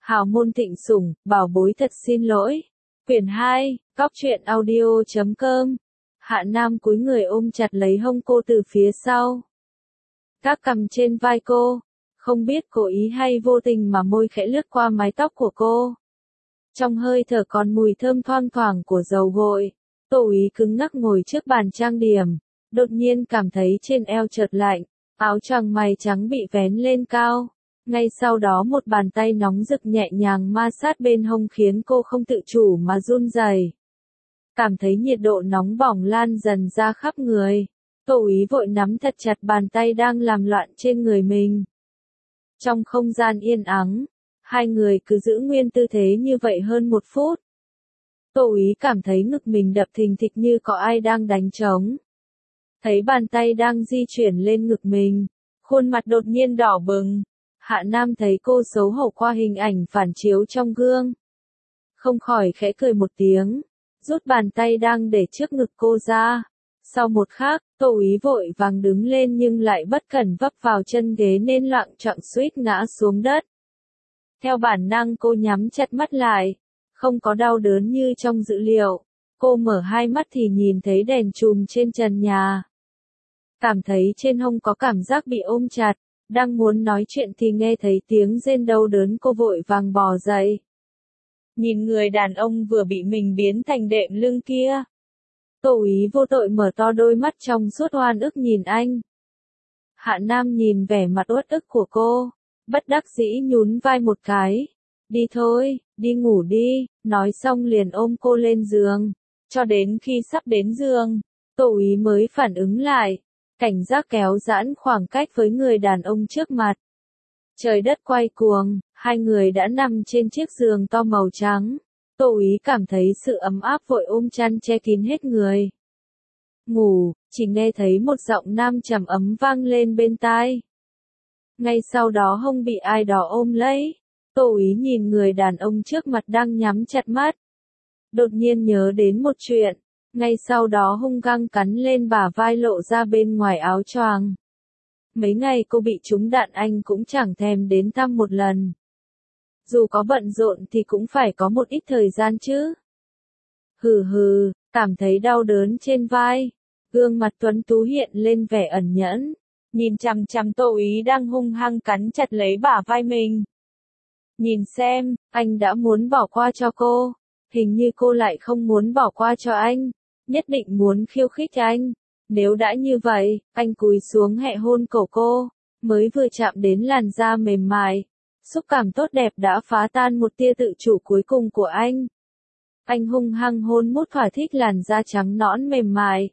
Hào môn thịnh sủng, bảo bối thật xin lỗi. Quyển 2, Cóc truyện audio.com. Hạ Nam cúi người ôm chặt lấy hông cô từ phía sau. Các cầm trên vai cô, không biết cố ý hay vô tình mà môi khẽ lướt qua mái tóc của cô. Trong hơi thở còn mùi thơm thoang thoảng của dầu gội, Tô Úy cứng ngắc ngồi trước bàn trang điểm, đột nhiên cảm thấy trên eo chợt lạnh, áo choàng mày trắng bị vén lên cao. Ngay sau đó một bàn tay nóng rực nhẹ nhàng ma sát bên hông khiến cô không tự chủ mà run rẩy. Cảm thấy nhiệt độ nóng bỏng lan dần ra khắp người, Tô Úy vội nắm thật chặt bàn tay đang làm loạn trên người mình. Trong không gian yên ắng, hai người cứ giữ nguyên tư thế như vậy hơn 1 phút. Tô Úy cảm thấy ngực mình đập thình thịch như có ai đang đánh trống. Thấy bàn tay đang di chuyển lên ngực mình, khuôn mặt đột nhiên đỏ bừng. Hạ Nam thấy cô xấu hổ qua hình ảnh phản chiếu trong gương. Không khỏi khẽ cười một tiếng, rút bàn tay đang để trước ngực cô ra. Sau một khắc, Tô Úy vội vàng đứng lên nhưng lại bất cẩn vấp vào chân ghế nên loạng choạng suýt ngã xuống đất. Theo bản năng cô nhắm chặt mắt lại, không có đau đớn như trong dữ liệu. Cô mở hai mắt thì nhìn thấy đèn chùm trên trần nhà. Cảm thấy trên hông có cảm giác bị ôm chặt, đang muốn nói chuyện thì nghe thấy tiếng rên đau đớn, cô vội vàng bò dậy. Nhìn người đàn ông vừa bị mình biến thành đệm lưng kia, Tô Úy vô tội mở to đôi mắt trong suốt oan ức nhìn anh. Hạ Nam nhìn vẻ mặt uất ức của cô, bất đắc dĩ nhún vai một cái. Đi thôi, đi ngủ đi, nói xong liền ôm cô lên giường. Cho đến khi sắp đến giường, Tô Úy mới phản ứng lại, cảnh giác kéo giãn khoảng cách với người đàn ông trước mặt. Trời đất quay cuồng, hai người đã nằm trên chiếc giường to màu trắng. Tô Úy cảm thấy sự ấm áp vội ôm chăn che kín hết người. Ngủ, chỉ nghe thấy một giọng nam trầm ấm vang lên bên tai. Ngay sau đó hông bị ai đó ôm lấy. Tô Úy nhìn người đàn ông trước mặt đang nhắm chặt mắt. Đột nhiên nhớ đến một chuyện, ngay sau đó hung hăng cắn lên bả vai lộ ra bên ngoài áo choàng. Mấy ngày cô bị trúng đạn anh cũng chẳng thèm đến thăm một lần. Dù có bận rộn thì cũng phải có một ít thời gian chứ. Hừ hừ, cảm thấy đau đớn trên vai. Gương mặt tuấn tú hiện lên vẻ ẩn nhẫn. Nhìn chằm chằm Tô Úy đang hung hăng cắn chặt lấy bả vai mình. Nhìn xem, anh đã muốn bỏ qua cho cô. Hình như cô lại không muốn bỏ qua cho anh. Nhất định muốn khiêu khích anh. Nếu đã như vậy, anh cúi xuống hẹ hôn cổ cô. Mới vừa chạm đến làn da mềm mại. Xúc cảm tốt đẹp đã phá tan một tia tự chủ cuối cùng của anh. Anh hung hăng hôn mút thỏa thích làn da trắng nõn mềm mại.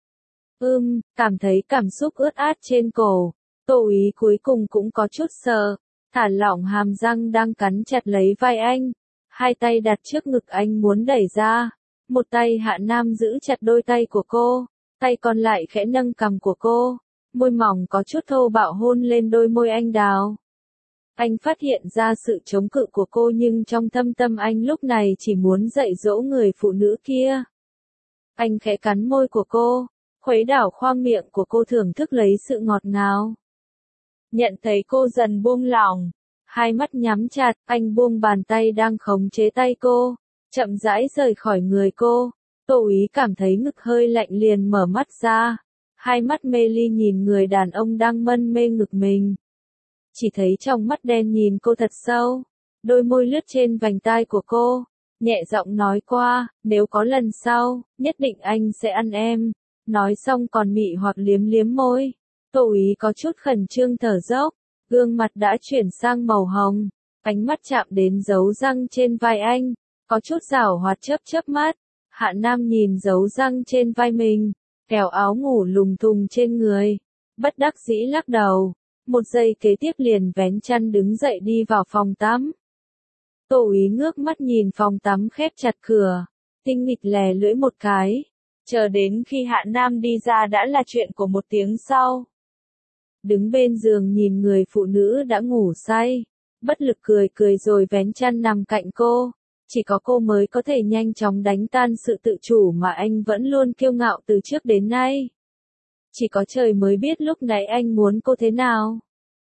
Cảm thấy cảm xúc ướt át trên cổ. Tô Úy cuối cùng cũng có chút sợ. Thả lỏng hàm răng đang cắn chặt lấy vai anh. Hai tay đặt trước ngực anh muốn đẩy ra. Một tay Hạ Nam giữ chặt đôi tay của cô. Tay còn lại khẽ nâng cằm của cô. Môi mỏng có chút thô bạo hôn lên đôi môi anh đào. Anh phát hiện ra sự chống cự của cô nhưng trong thâm tâm anh lúc này chỉ muốn dạy dỗ người phụ nữ kia. Anh khẽ cắn môi của cô, khuấy đảo khoang miệng của cô thưởng thức lấy sự ngọt ngào. Nhận thấy cô dần buông lỏng, hai mắt nhắm chặt, anh buông bàn tay đang khống chế tay cô, chậm rãi rời khỏi người cô. Tô Úy cảm thấy ngực hơi lạnh liền mở mắt ra, hai mắt mê ly nhìn người đàn ông đang mân mê ngực mình. Chỉ thấy trong mắt đen nhìn cô thật sâu, đôi môi lướt trên vành tai của cô, nhẹ giọng nói qua, nếu có lần sau, nhất định anh sẽ ăn em. Nói xong còn mị hoặc liếm liếm môi. Tô Úy có chút khẩn trương thở dốc, gương mặt đã chuyển sang màu hồng, ánh mắt chạm đến dấu răng trên vai anh, có chút giảo hoạt chớp chớp mắt. Hạ Nam nhìn dấu răng trên vai mình, kéo áo ngủ lùng thùng trên người, bất đắc dĩ lắc đầu. Một giây kế tiếp liền vén chăn đứng dậy đi vào phòng tắm. Tô Úy ngước mắt nhìn phòng tắm khép chặt cửa, tinh nghịch lè lưỡi một cái. Chờ đến khi Hạ Nam đi ra đã là chuyện của 1 tiếng sau. Đứng bên giường nhìn người phụ nữ đã ngủ say, bất lực cười cười rồi vén chăn nằm cạnh cô. Chỉ có cô mới có thể nhanh chóng đánh tan sự tự chủ mà anh vẫn luôn kiêu ngạo từ trước đến nay. Chỉ có trời mới biết lúc nãy anh muốn cô thế nào.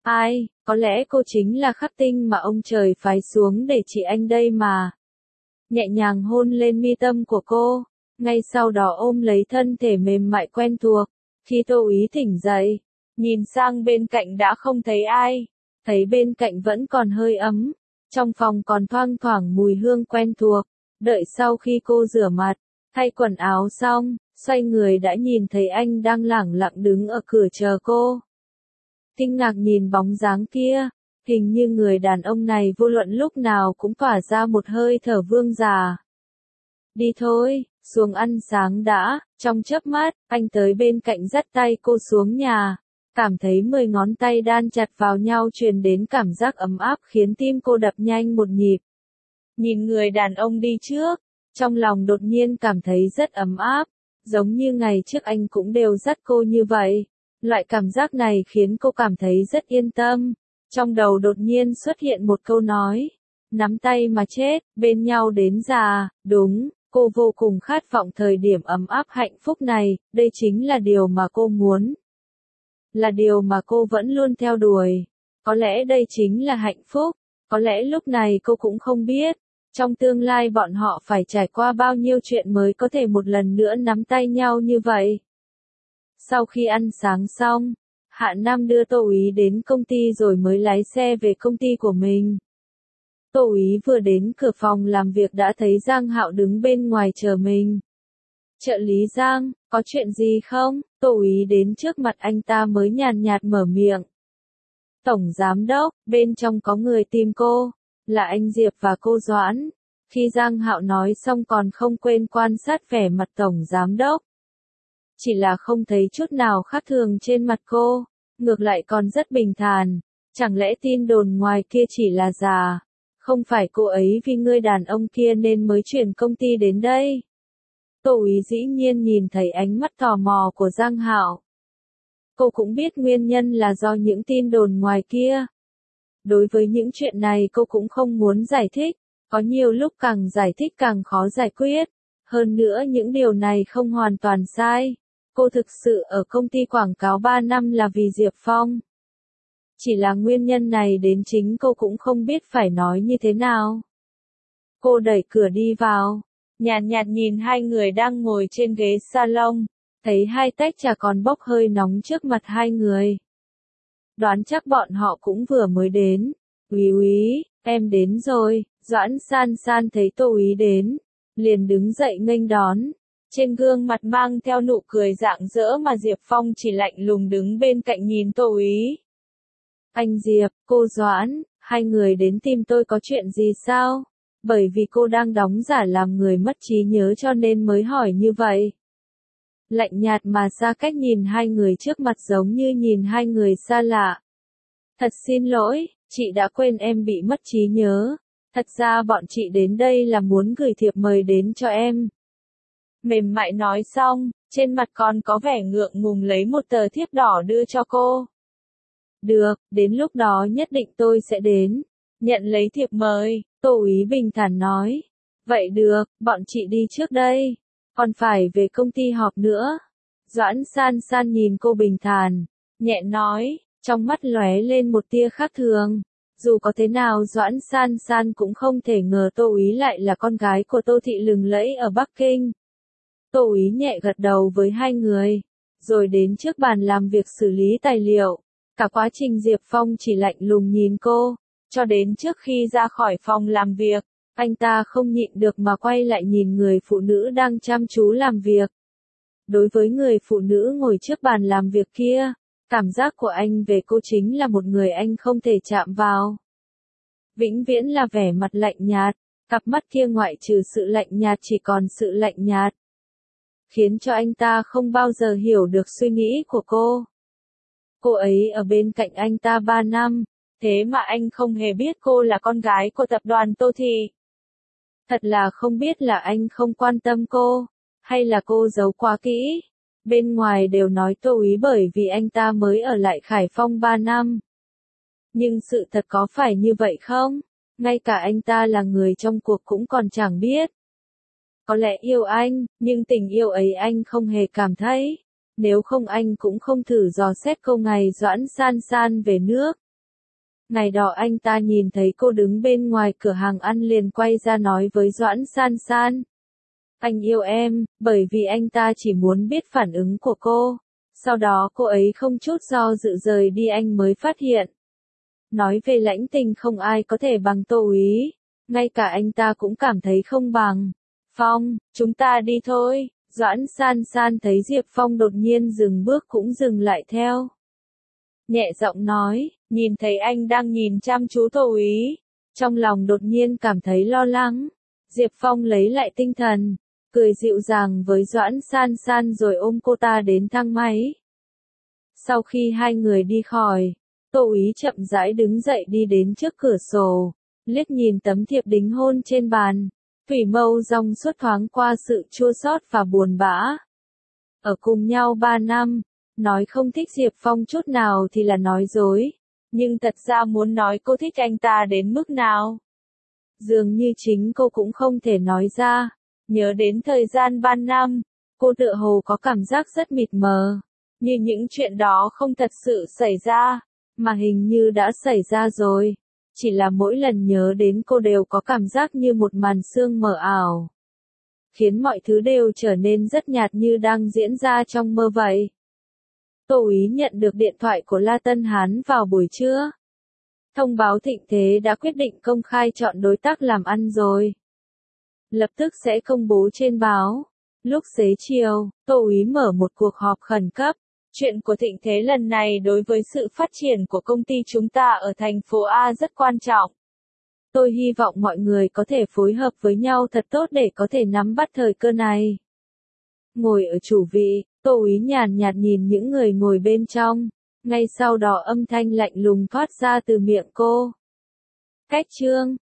Ai, có lẽ cô chính là khắc tinh mà ông trời phái xuống để trị anh đây mà. Nhẹ nhàng hôn lên mi tâm của cô, ngay sau đó ôm lấy thân thể mềm mại quen thuộc. Khi Tô Úy tỉnh dậy, nhìn sang bên cạnh đã không thấy ai, thấy bên cạnh vẫn còn hơi ấm, trong phòng còn thoang thoảng mùi hương quen thuộc. Đợi sau khi cô rửa mặt, thay quần áo xong, xoay người đã nhìn thấy anh đang lẳng lặng đứng ở cửa chờ cô. Kinh ngạc nhìn bóng dáng kia, hình như người đàn ông này vô luận lúc nào cũng tỏa ra một hơi thở vương giả. Đi thôi, xuống ăn sáng đã. Trong chớp mắt, anh tới bên cạnh dắt tay cô xuống nhà. Cảm thấy 10 ngón tay đan chặt vào nhau truyền đến cảm giác ấm áp khiến tim cô đập nhanh một nhịp. Nhìn người đàn ông đi trước, trong lòng đột nhiên cảm thấy rất ấm áp, giống như ngày trước anh cũng đều dắt cô như vậy. Loại cảm giác này khiến cô cảm thấy rất yên tâm. Trong đầu đột nhiên xuất hiện một câu nói, nắm tay mà chết, bên nhau đến già. Đúng, cô vô cùng khát vọng thời điểm ấm áp hạnh phúc này, đây chính là điều mà cô muốn. Là điều mà cô vẫn luôn theo đuổi. Có lẽ đây chính là hạnh phúc, có lẽ lúc này cô cũng không biết, trong tương lai bọn họ phải trải qua bao nhiêu chuyện mới có thể một lần nữa nắm tay nhau như vậy. Sau khi ăn sáng xong, Hạ Nam đưa Tô Úy đến công ty rồi mới lái xe về công ty của mình. Tô Úy vừa đến cửa phòng làm việc đã thấy Giang Hạo đứng bên ngoài chờ mình. Trợ lý Giang, có chuyện gì không? Tô Úy đến trước mặt anh ta mới nhàn nhạt mở miệng. Tổng giám đốc, bên trong có người tìm cô, là anh Diệp và cô Doãn. Khi Giang Hạo nói xong còn không quên quan sát vẻ mặt tổng giám đốc. Chỉ là không thấy chút nào khác thường trên mặt cô, ngược lại còn rất bình thản. Chẳng lẽ tin đồn ngoài kia chỉ là giả? Không phải cô ấy vì người đàn ông kia nên mới chuyển công ty đến đây? Tô Úy dĩ nhiên nhìn thấy ánh mắt tò mò của Giang Hạo. Cô cũng biết nguyên nhân là do những tin đồn ngoài kia. Đối với những chuyện này cô cũng không muốn giải thích, có nhiều lúc càng giải thích càng khó giải quyết. Hơn nữa những điều này không hoàn toàn sai. Cô thực sự ở công ty quảng cáo 3 năm là vì Diệp Phong. Chỉ là nguyên nhân này đến chính cô cũng không biết phải nói như thế nào. Cô đẩy cửa đi vào, nhàn nhạt nhìn hai người đang ngồi trên ghế salon, thấy hai tách trà còn bốc hơi nóng trước mặt hai người. Đoán chắc bọn họ cũng vừa mới đến. Úy Úy, em đến rồi. Doãn San San thấy Tô Úy đến, liền đứng dậy nghênh đón. Trên gương mặt mang theo nụ cười rạng rỡ mà Diệp Phong chỉ lạnh lùng đứng bên cạnh nhìn Tô Úy. Anh Diệp, cô Doãn, hai người đến tìm tôi có chuyện gì sao? Bởi vì cô đang đóng giả làm người mất trí nhớ cho nên mới hỏi như vậy. Lạnh nhạt mà xa cách nhìn hai người trước mặt giống như nhìn hai người xa lạ. Thật xin lỗi, chị đã quên em bị mất trí nhớ. Thật ra bọn chị đến đây là muốn gửi thiệp mời đến cho em. Mềm mại nói xong, trên mặt còn có vẻ ngượng ngùng lấy một tờ thiếp đỏ đưa cho cô. Được, đến lúc đó nhất định tôi sẽ đến. Nhận lấy thiệp mời, Tô Úy bình thản nói. Vậy được, bọn chị đi trước đây. Còn phải về công ty họp nữa. Doãn San San nhìn cô bình thản, nhẹ nói, trong mắt lóe lên một tia khác thường. Dù có thế nào Doãn San San cũng không thể ngờ Tô Úy lại là con gái của Tô Thị lừng lẫy ở Bắc Kinh. Tô Úy nhẹ gật đầu với hai người, rồi đến trước bàn làm việc xử lý tài liệu. Cả quá trình Diệp Phong chỉ lạnh lùng nhìn cô, cho đến trước khi ra khỏi phòng làm việc, anh ta không nhịn được mà quay lại nhìn người phụ nữ đang chăm chú làm việc. Đối với người phụ nữ ngồi trước bàn làm việc kia, cảm giác của anh về cô chính là một người anh không thể chạm vào. Vĩnh viễn là vẻ mặt lạnh nhạt, cặp mắt kia ngoại trừ sự lạnh nhạt chỉ còn sự lạnh nhạt. Khiến cho anh ta không bao giờ hiểu được suy nghĩ của cô. Cô ấy ở bên cạnh anh ta 3 năm, thế mà anh không hề biết cô là con gái của tập đoàn Tô Thị. Thật là không biết là anh không quan tâm cô, hay là cô giấu quá kỹ. Bên ngoài đều nói Tô Úy bởi vì anh ta mới ở lại Khải Phong 3 năm. Nhưng sự thật có phải như vậy không? Ngay cả anh ta là người trong cuộc cũng còn chẳng biết. Có lẽ yêu anh, nhưng tình yêu ấy anh không hề cảm thấy. Nếu không anh cũng không thử dò xét câu ngày Doãn San San về nước. Ngày đó anh ta nhìn thấy cô đứng bên ngoài cửa hàng ăn liền quay ra nói với Doãn San San. Anh yêu em, bởi vì anh ta chỉ muốn biết phản ứng của cô. Sau đó cô ấy không chút do dự rời đi anh mới phát hiện. Nói về lãnh tình không ai có thể bằng Tô Úy. Ngay cả anh ta cũng cảm thấy không bằng. Phong, chúng ta đi thôi. Doãn San San thấy Diệp Phong đột nhiên dừng bước cũng dừng lại theo. Nhẹ giọng nói, nhìn thấy anh đang nhìn chăm chú Tô Úy. Trong lòng đột nhiên cảm thấy lo lắng. Diệp Phong lấy lại tinh thần, cười dịu dàng với Doãn San San rồi ôm cô ta đến thang máy. Sau khi hai người đi khỏi, Tô Úy chậm rãi đứng dậy đi đến trước cửa sổ, liếc nhìn tấm thiệp đính hôn trên bàn, thủy mâu dòng suốt thoáng qua sự chua xót và buồn bã. Ở cùng nhau 3 năm, nói không thích Diệp Phong chút nào thì là nói dối, nhưng thật ra muốn nói cô thích anh ta đến mức nào. Dường như chính cô cũng không thể nói ra, nhớ đến thời gian 3 năm, cô tựa hồ có cảm giác rất mịt mờ, như những chuyện đó không thật sự xảy ra, mà hình như đã xảy ra rồi. Chỉ là mỗi lần nhớ đến cô đều có cảm giác như một màn sương mờ ảo, khiến mọi thứ đều trở nên rất nhạt như đang diễn ra trong mơ vậy. Tô Úy nhận được điện thoại của La Tân Hán vào buổi trưa. Thông báo Thịnh Thế đã quyết định công khai chọn đối tác làm ăn rồi. Lập tức sẽ công bố trên báo. Lúc xế chiều, Tô Úy mở một cuộc họp khẩn cấp. Chuyện của Thịnh Thế lần này đối với sự phát triển của công ty chúng ta ở thành phố A rất quan trọng. Tôi hy vọng mọi người có thể phối hợp với nhau thật tốt để có thể nắm bắt thời cơ này. Ngồi ở chủ vị, Tô Úy nhàn nhạt nhìn những người ngồi bên trong. Ngay sau đó âm thanh lạnh lùng thoát ra từ miệng cô. Cách chương